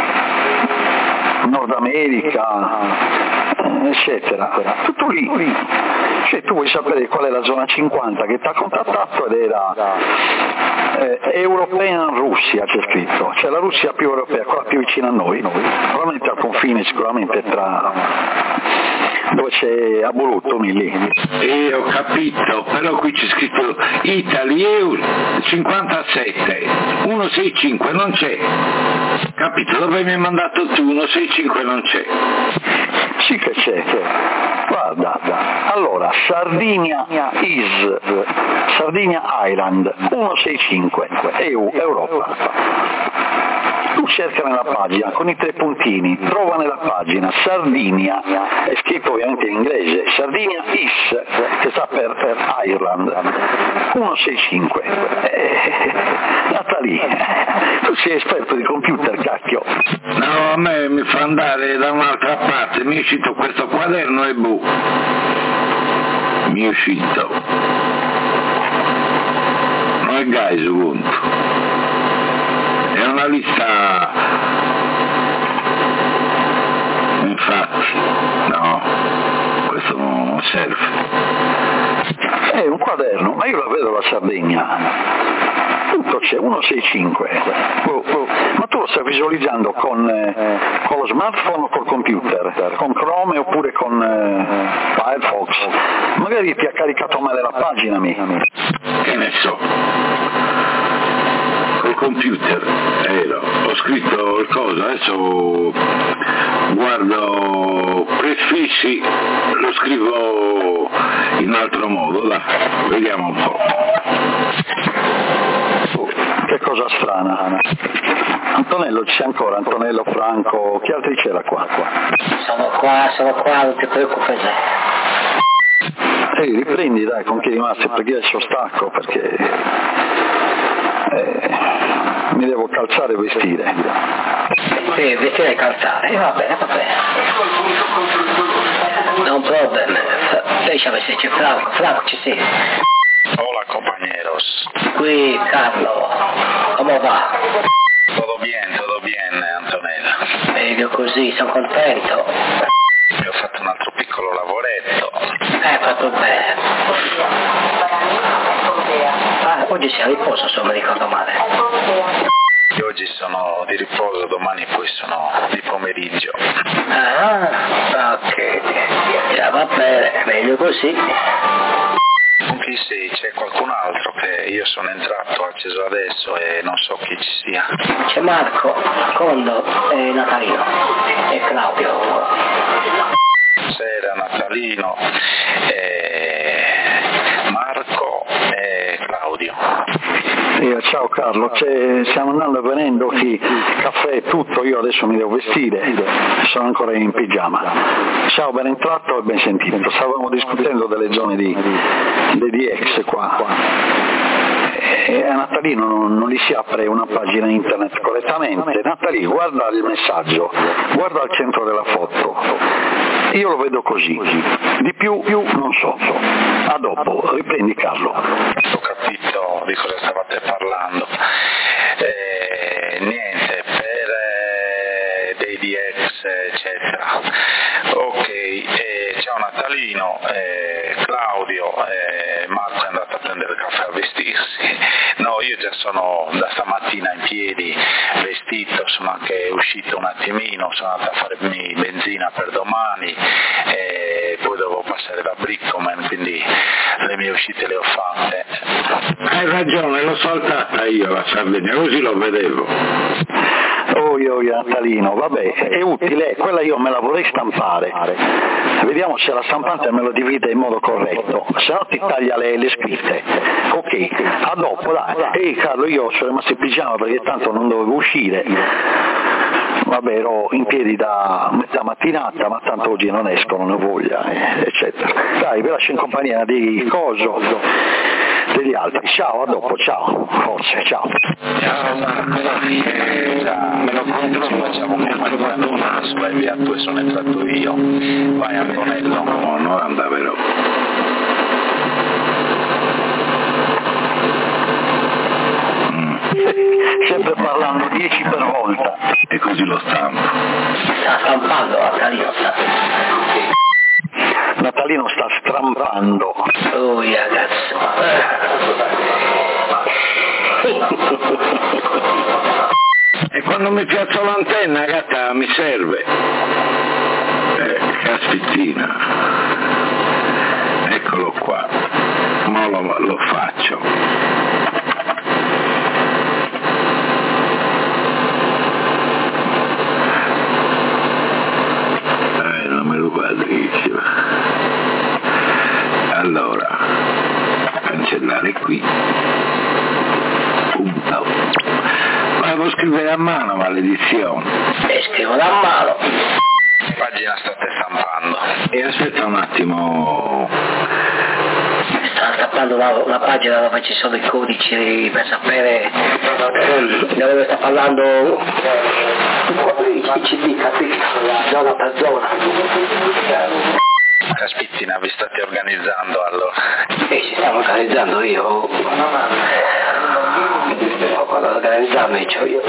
Nord America, eccetera, tutto lì. Cioè tu vuoi sapere qual è la zona cinquanta che ti ha contattato ed era eh, European Russia, c'è scritto, cioè la Russia più europea, quella più vicina a noi, probabilmente al confine sicuramente tra dove c'è Aboluttomi lì. E ho capito, però qui c'è scritto Italy E U cinquantasette, centosessantacinque non c'è, capito? Dove mi hai mandato tu centosessantacinque non c'è. Sì che c'è, guarda, allora Sardinia is, Sardinia Island, centosessantacinque, E U, Europa. Tu cerca nella pagina con i tre puntini, trova nella pagina Sardinia, è scritto ovviamente in inglese, Sardinia is, che sta per, per Ireland, centosessantacinque. Eh, Natali, tu sei esperto di computer, cacchio. No, a me mi fa andare da un'altra parte, mi è uscito questo quaderno e boh, mi è uscito. Non è guys, punto. È una lista, infatti, no, questo non serve. È un quaderno, ma io la vedo la Sardegna. Tutto c'è, centosessantacinque. Oh, oh. Ma tu lo stai visualizzando con, eh, con lo smartphone o col computer? Con Chrome oppure con eh, Firefox? Magari ti ha caricato male la pagina, mi. Che ne so. Col computer, eh, no. Ho scritto il coso, adesso guardo prefissi, lo scrivo in altro modo, là, vediamo un po'. Oh, che cosa strana. Antonello c'è ancora, Antonello, Franco, chi altri c'era qua? qua? Sono qua, sono qua, non ti preoccupare. Ehi, riprendi dai con chi è rimasto, perché adesso stacco, perché eh, mi devo calzare e vestire. Sì, vestire e calzare, va bene, va bene. Non problem. Déjame se c'è Franco, Franco ci sei. Hola compañeros. Qui Carlo, come va? Todo bien, todo bien Antonella. Meglio così, sono contento. Mi ho fatto un altro piccolo lavoretto. Eh, fatto bene. Ah, oggi sei a riposo se non mi ricordo male. Io oggi sono di riposo, domani poi sono di pomeriggio. Ah, ok. Già va bene, meglio così. Con chi sei? C'è qualcun altro che io sono entrato, ho acceso adesso e non so chi ci sia. C'è Marco, Condo e Natalino e Claudio. Sera, Natalino, e Marco e Claudio. Io, ciao Carlo, c'è, stiamo andando e venendo, chi, caffè e tutto, io adesso mi devo vestire, sono ancora in pigiama. Ciao, ben entrato e ben sentito. Stavamo discutendo delle zone di, di D X qua. E a Natalino non, non gli si apre una pagina internet correttamente. Natalino, guarda il messaggio, guarda al centro della foto. Io lo vedo così, di più, più non so. A dopo, riprendi Carlo. Ho capito di cosa stavate parlando. Eh, niente. Natalino, eh, Claudio, eh, Marco è andato a prendere il caffè a vestirsi, no, io già sono da stamattina in piedi, vestito, sono anche uscito un attimino, sono andato a farmi benzina per domani, e poi devo passare da Brickoman, quindi le mie uscite le ho fatte. Hai ragione, l'ho saltata io la Sardegna, così lo vedevo. Oh io, io Natalino, vabbè, è utile, quella io me la vorrei stampare, vediamo se la stampante me lo divide in modo corretto, se no ti taglia le, le scritte. Ok, a dopo dai. Ehi Carlo, io sono rimasto in pigiama perché tanto non dovevo uscire, vabbè ero in piedi da metà mattinata, ma tanto oggi non esco, non ho voglia, eh, eccetera. Dai, vi lascio in compagnia di Coso, degli altri. Ciao, a dopo, ciao, forse, ciao. Ciao Marco, me lo conto, ci facciamo un comandante, adesso vai via tu e sono entrato io. Vai Antonello. No, non anda vero. Mm. Sempre parlando dieci per volta. E così lo stampo. Sta stampando Natalino, sta. Natalino sta strampando. Oh ragazzi. E quando mi piazzo l'antenna, gatta, mi serve. Eh, caspittina. Eccolo qua. Ma lo, lo faccio. Eh, non me lo quadricchio. Allora, cancellare qui. Punto. Ma devo scrivere a mano, maledizione. E scrivo da mano. Che pagina state stampando? E aspetta un attimo. Sta stampando una, una pagina dove ci sono i codici per sapere eh, dove sta parlando i C D, capito? Zona per zona. Caspittina, vi state organizzando allora? E ci stiamo organizzando io. Ho quando organizzarmi c'ho io.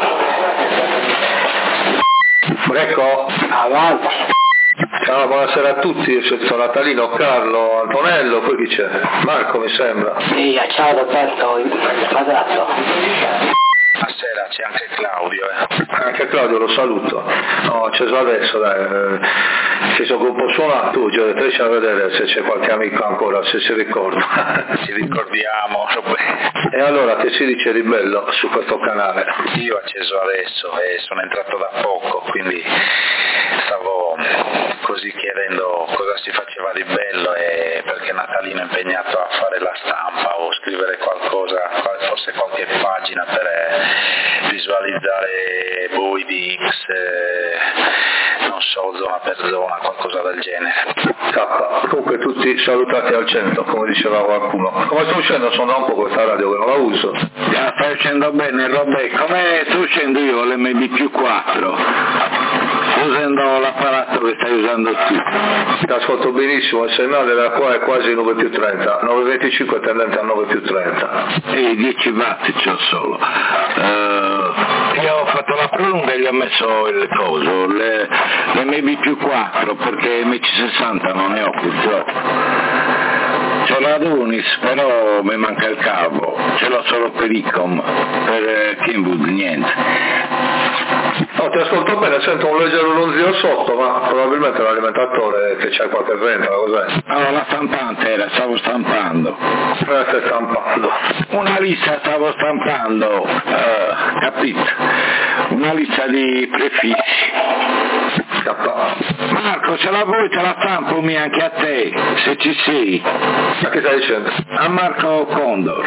Ecco, Avanti. ciao, buonasera a tutti, io sono Natalino, Carlo, Antonello, poi chi c'è? Marco mi sembra. Sì, ciao Roberto, il quadrato. Stasera c'è anche Claudio, eh. Anche Claudio lo saluto. No, c'è già adesso, dai. Eh, si sono un po' suonato, oggi ho detto riesci a vedere se c'è qualche amico ancora, se si ricorda. Ci ricordiamo. E allora che si dice di bello su questo canale? Io ho acceso adesso e sono entrato da poco, quindi stavo così chiedendo cosa si faceva di bello e perché Natalino è impegnato a fare la stampa o scrivere qualcosa, forse qualche pagina per eh, visualizzare voi di X, eh, non so, zona per zona, qualcosa del genere. K, comunque tutti salutati al cento, come diceva qualcuno. Come sto uscendo? Sono da un po' questa radio che non la uso. Ya, stai uscendo bene, Robè, come sto uscendo io l'M D più quattro? Sto usando l'apparato che stai usando tu. Ti ascolto benissimo, il segnale da qua è quasi nove più trenta, nove venticinque tendente a nove più trenta. E dieci watt c'ho solo. Uh, io ho fatto la prolunga e gli ho messo il coso, le, l'M D più quattro, perché M C sessanta non ne ho purtroppo. C'ho la Dunis, però mi manca il cavo, ce l'ho solo per Icom, per eh, Kenwood niente. No, ti ascolto bene, sento un leggero ronzio sotto, ma probabilmente è l'alimentatore che c'è qualche vento, cos'è? Allora la stampante era, stavo stampando. Eh, stai stampando. Una lista stavo stampando, uh, capito? Una lista di prefissi. Marco, ce la vuoi, te la stampo mia anche a te, se ci sei. Ma che stai dicendo? A Marco Condor.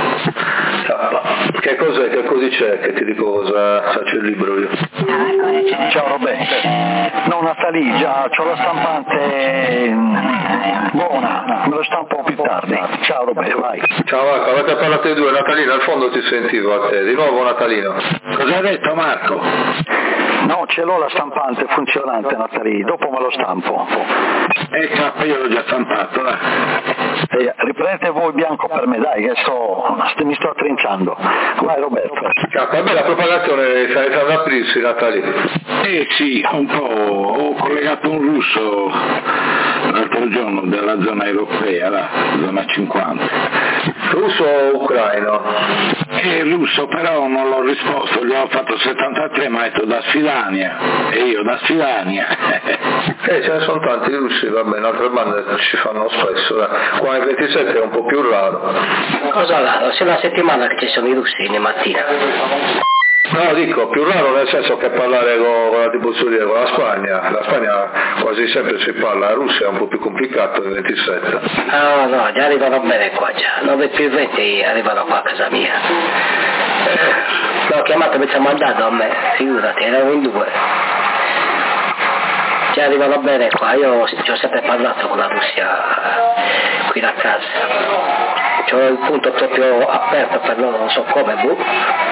Che cos'è, che così c'è, che ti dico cosa faccio il libro io. Ciao Roberto. No, Natalì, già c'ho la stampante buona, me lo stampo più tardi. Ciao Roberto, vai. Ciao Marco, avete parlato di due, Natalino, al fondo ti sentivo a te, di nuovo Natalino. Cosa hai detto Marco? No, ce l'ho la stampante funzionante Natalì, dopo me lo stampo. E eh, io l'ho già stampato, eh. E riprendete voi bianco per me, dai, che sto, mi sto trinciando. Vai Roberto. Per me la propagazione sarà da aprirsi, Natali. Eh sì, un po', ho collegato un russo l'altro giorno della zona europea, la zona cinquanta. Russo o ucraino? Eh, russo, però non l'ho risposto, gli ho fatto settantatré, ma ha detto da Sfidania, e io da Sfidania. Eh, ce ne sono tanti russi, va bene, altre bande ci fanno spesso, dai. Qua il ventisette è un po' più raro. Cosa raro? C'è una settimana che ci sono i russi in mattina. No, dico, più raro nel senso che parlare con, con la tipo studia con la Spagna. La Spagna quasi sempre si parla, la Russia è un po' più complicato il ventisette. No, no, già arrivano bene qua già, nove più venti arrivano qua a casa mia. L'ho chiamato e mi ha mandato a me, figurati, erano in due. Già arrivano bene qua, io ci ho sempre parlato con la Russia qui da casa. C'ho il punto proprio aperto per loro, non so come, boh.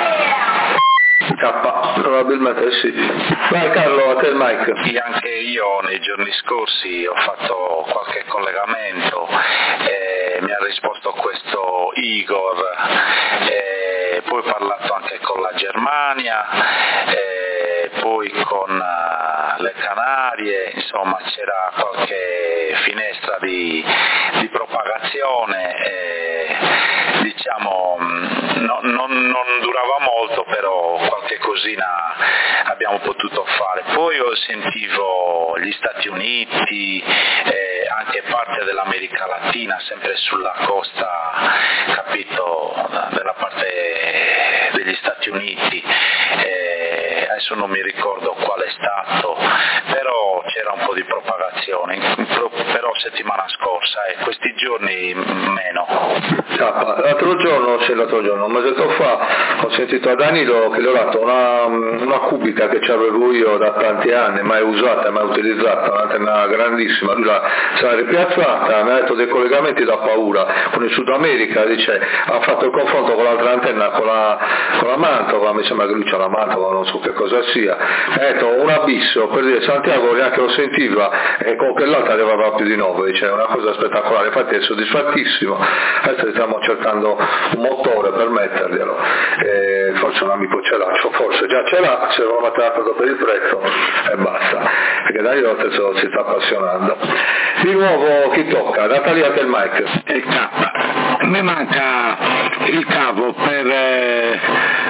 K, probabilmente sì. Vai Carlo, a te il mic. Sì, anche io nei giorni scorsi ho fatto qualche collegamento e mi ha risposto questo Igor, e poi ho parlato anche con la Germania, e poi con le Canarie, insomma c'era qualche finestra di, di propagazione e, diciamo no, non, non durava molto, però qualche cosina abbiamo potuto fare. Poi io sentivo gli Stati Uniti, eh, anche parte dell'America Latina, sempre sulla costa, capito, della parte degli Stati Uniti, eh, adesso non mi ricordo quale stato, però c'era un po' di propagazione, però settimana scorsa e eh, questi giorni meno. L'altro giorno, sì, l'altro giorno, un mesetto fa, ho sentito a Danilo che gli ho dato una, una cubica che avevo io da tanti anni, mai usata, mai utilizzata, un'antenna grandissima, lui l'ha, se l'ha ripiazzata, mi ha detto dei collegamenti da paura, con il Sud America, dice, ha fatto il confronto con l'altra antenna, con la, con la Mantova, mi sembra che lui c'ha la Mantova, non so che cosa sia, ha detto un abisso, per dire Santiago neanche lo sentiva e con quell'altra arrivava più di nove, dice, è una cosa spettacolare, infatti è soddisfattissimo, adesso stiamo cercando un motore per metterglielo, e forse un amico ce l'ha, forse già ce l'ha, se non l'ha trattato per il prezzo e basta, perché Danilo adesso si sta appassionando. Di nuovo chi tocca? Natalia del mic. Il K, mi manca il cavo per, eh,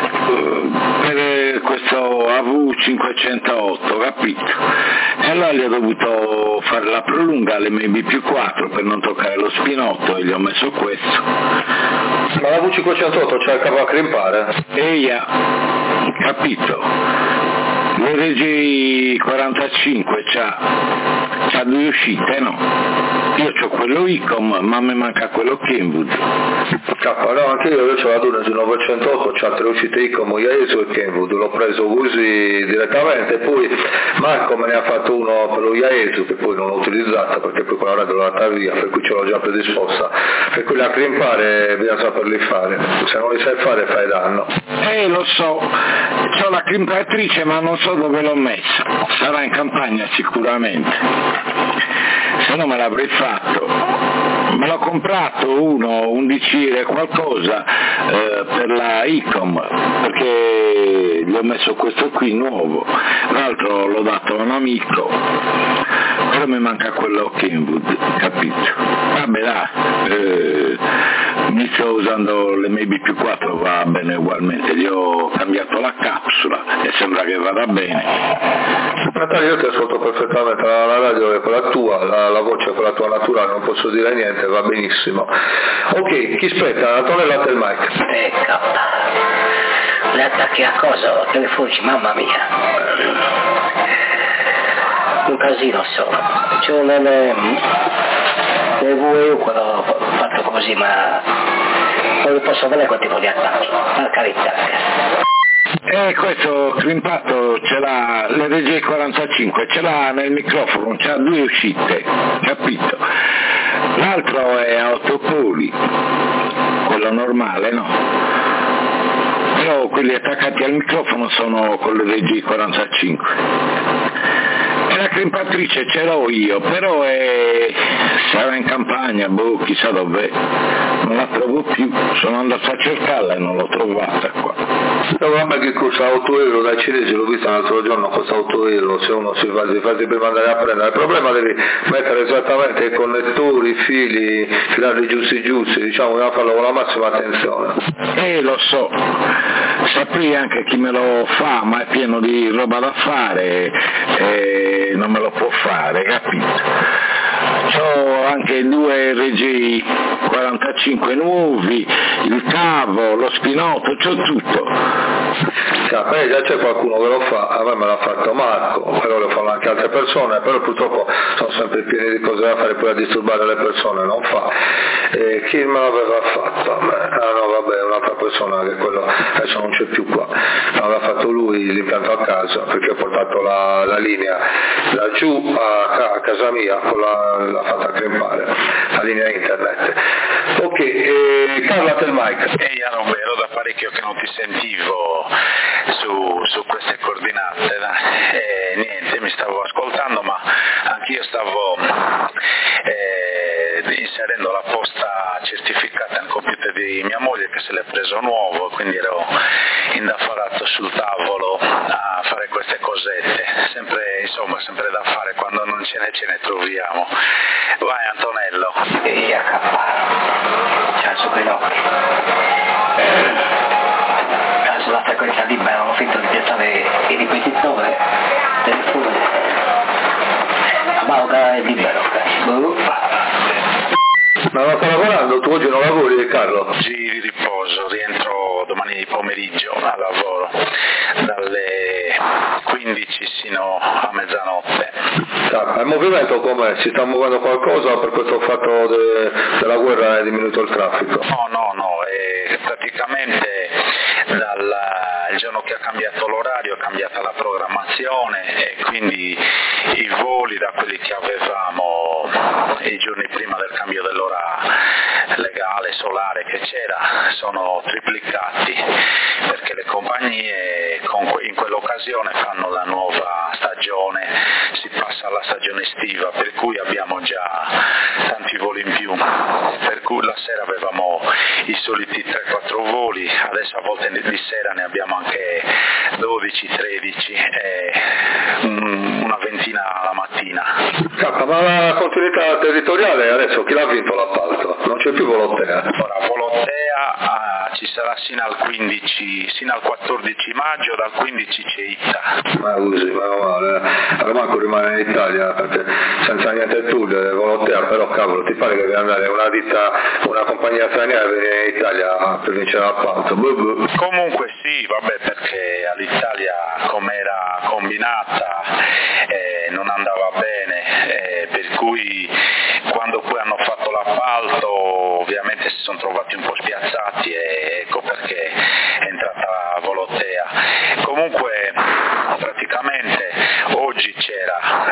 per questo A V cinquecentootto, capito? E allora gli ho dovuto fare la prolunga all'M B più quattro per non toccare lo spinotto e gli ho messo questo. Ma la V cinquecentootto c'è il cavo a crimpare? Eia, capito? L'R G quarantacinque c'ha, c'ha due uscite, no? Io c'ho quello Icom, ma mi manca quello Kenwood. K, no, anche io, io c'ho la Dunes novecentotto, c'ha tre uscite Icom, Yaesu e Kenwood, l'ho preso così direttamente, poi Marco me ne ha fatto uno per lo Yaesu, che poi non l'ho utilizzato perché poi quella radio l'ho andata via, per cui ce l'ho già predisposta, per cui la crimpare bisogna saperli fare, se non li sai fare fai danno. Eh, lo so, c'ho la crimpatrice ma non so dove l'ho messa, sarà in campagna sicuramente, se no me l'avrei fatto. Me l'ho comprato uno, undici lire qualcosa eh, per la Icom, perché gli ho messo questo qui nuovo, l'altro l'ho dato a un amico, però mi manca quello Kenwood, capito? Vabbè dai, eh, mi sto usando l'M B più quattro, va bene ugualmente, gli ho cambiato la capsula e sembra che vada bene. Natalia, io ti ascolto perfettamente, la, la radio è quella tua, la, la voce è quella tua naturale, non posso dire niente, va benissimo. Ok, chi spetta? Antonella del mic. Ecco, le attacchi a cosa? Che le fuggi, mamma mia. Un casino sono. C'ho nelle, nelle V E U quando ho fatto così, ma non li posso vedere quel tipo di attacchi, per carità. E questo crimpato ce l'ha, l'R G quarantacinque, ce l'ha nel microfono, c'ha due uscite, capito? L'altro è a otto poli, quello normale, no? Però quelli attaccati al microfono sono con l'R G quarantacinque. E la crimpatrice ce l'ho io, però è... sarà in campagna, boh, chissà dov'è, non la trovo più, sono andato a cercarla e non l'ho trovata qua. No, vabbè, che costa otto euro dai cinesi, l'ho vista l'altro giorno, costa otto euro se uno si fa, si fa prima andare a prendere. Il problema devi mettere esattamente i connettori, i fili, filarli giusti giusti, diciamo, dobbiamo farlo con la massima attenzione. Eh, lo so, saprei anche chi me lo fa, ma è pieno di roba da fare e non me lo può fare, capito? C'ho anche due R G quarantacinque nuovi, il cavo, lo spinotto, c'ho tutto. Cioè, già c'è qualcuno che lo fa, a me me l'ha fatto Marco, però lo fanno anche altre persone, però purtroppo sono sempre pieni di cose da fare, poi a disturbare le persone non fa. E chi me l'aveva fatto? Ah no, vabbè, un'altra persona che quello adesso non c'è più qua, l'aveva fatto lui l'impianto a casa, perché ho portato la, la linea laggiù a, a casa mia, con la, l'ha fatta crepare, la linea internet. Ok, eh, Carlo, a te il mic. Ehi, Anobe, ero da parecchio che non ti sentivo su, su queste coordinate, e niente, mi stavo ascoltando, ma anch'io stavo eh, inserendo la posta certificata nel computer di mia moglie che se l'è preso nuovo, quindi ero indaffarato sul tavolo a fare queste cosette, sempre, insomma, sempre da fare, quando non ce ne ce ne troviamo. Vai Antonello. Ehi, a ciao, su quei occhi. Sulla frequenza libera hanno finto di piazzare il ripetitore del fumo. Ma ora è libero, ma non sta lavorando? Tu oggi non lavori, Carlo? Sì, di riposo, rientro domani pomeriggio al lavoro, dalle quindici sino a mezzanotte. Ah, il movimento com'è? Si sta muovendo qualcosa per questo fatto de, della guerra è diminuito il traffico? No, no, no, è praticamente dal il giorno che ha cambiato l'orario è cambiata la programmazione e quindi i voli da quelli che avevamo i giorni prima del cambio dell'ora legale, solare che c'era, sono triplicati perché le compagnie in quell'occasione fanno la nuova stagione, si passa alla stagione estiva, per cui abbiamo già tanti voli in più, per cui la sera avevamo i soliti tre quattro voli, adesso a volte di sera ne abbiamo anche dodici tredici e una ventina alla mattina. Cappa, ma la continuità territoriale adesso chi l'ha vinto l'appalto? Non c'è più Volotea? Ora Volotea ah, ci sarà sino al quindici, sino al quattordici maggio, dal quindici c'è Itta. Ma così, ma male, allora manco rimane in Italia perché senza niente togliere Volotea, però cavolo ti pare che deve andare una ditta, una compagnia straniera per venire in Italia per vincere l'appalto? Comunque sì, vabbè, perché all'Italia com'era combinata eh, non andava bene, eh, per cui quando poi hanno fatto l'appalto ovviamente si sono trovati un po' spiazzati e ecco perché